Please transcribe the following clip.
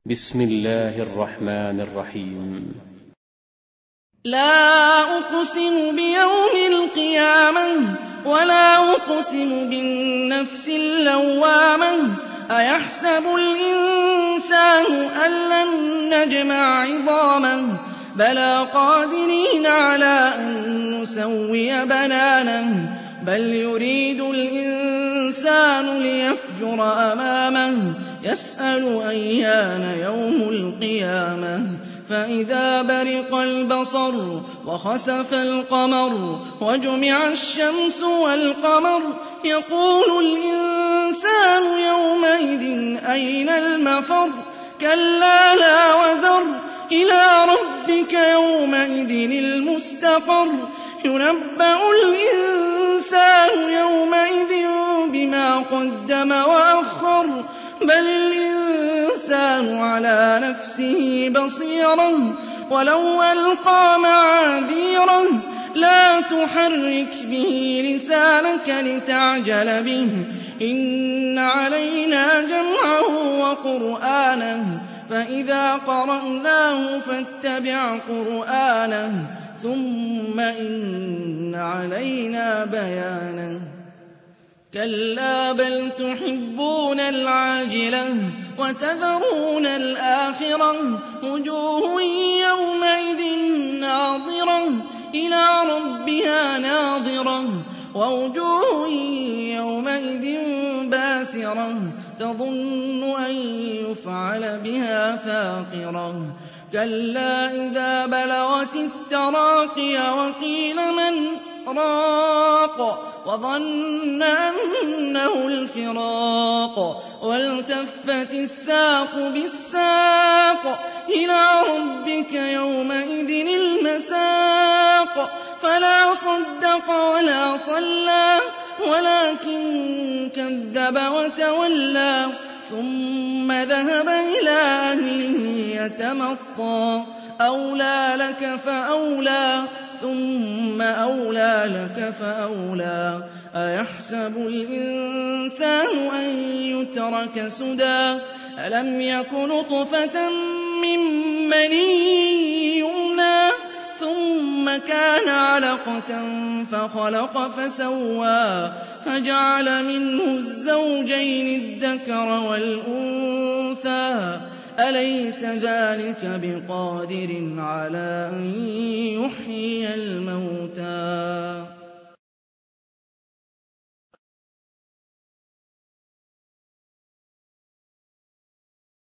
بسم الله الرحمن الرحيم. لا أقسم بيوم القيامة ولا أقسم بالنفس اللوامة أيحسب الإنسان أن لن نجمع عظامه بلى قادرين على أن نسوي بنانه بل يريد الإنسان ليفجر أمامه يسأل أيان يوم القيامة فإذا برق البصر وخسف القمر وجمع الشمس والقمر يقول الإنسان يومئذ أين المفر كلا لا وزر إلى ربك يومئذ المستقر ينبأ الإنسان يومئذ بما قدم وأخر بل الإنسان على نفسه بصيرة ولو ألقى معاذيره لا تحرك به لسانك لتعجل به إن علينا جمعه وقرآنه فإذا قرأناه فاتبع قرآنه ثم إن علينا بيانه كلا بل تحبون العاجلة وتذرون الآخرة وجوه يومئذ ناظرة إلى ربها ناظرة ووجوه يومئذ باسرة تظن أن يفعل بها فاقرة كلا إذا بلغت التراقي وقيل من راق وظن أنه الفراق والتفت الساق بالساق إلى ربك يومئذ المساق فلا صدق ولا صلى ولكن كذب وتولى ثم ذهب إلى أهله يتمطى أولى لك فأولى ثم أولى لك فأولى أيحسب الإنسان أن يترك سدى ألم يك نطفة من مني يمنى ثم كان علقة فخلق فسوى فجعل منه الزوجين الذكر والأنثى أليس ذلك بقادر على أن يحيي الموتى